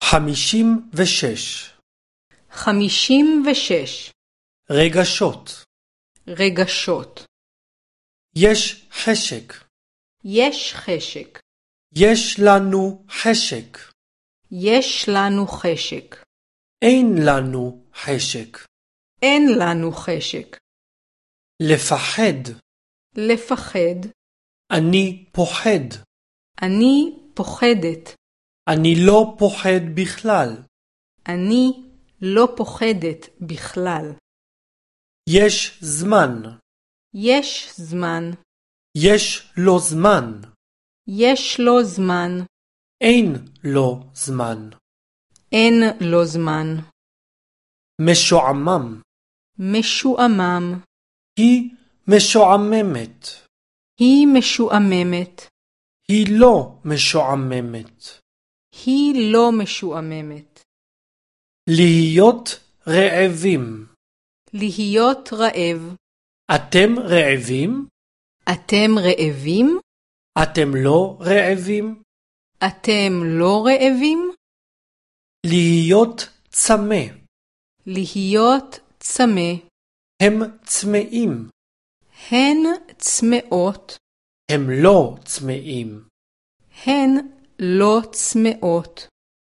56. 56. רגשות. רגשות. יש חשק. יש חשק. יש לנו חשק. יש לנו חשק. אין לנו חשק. אין לנו חשק. לפחד. לפחד. אני פוחד. אני פוחדת. אני לא פוחד בכלל. אני לא פוחדת בכלל. יש זמן. יש זמן. יש לו זמן. יש לו זמן. אין לו זמן. אין לו זמן. משועמם. משועמם. היא משועממת. היא משועממת. היא לא משועממת. היא לא משועממת. להיות רעבים. להיות רעב. אתם רעבים? אתם רעבים? אתם לא רעבים? אתם לא רעבים? להיות צמא. להיות צמא. הם צמאים. הן צמאות. הם לא צמאים. הן לא צמאות.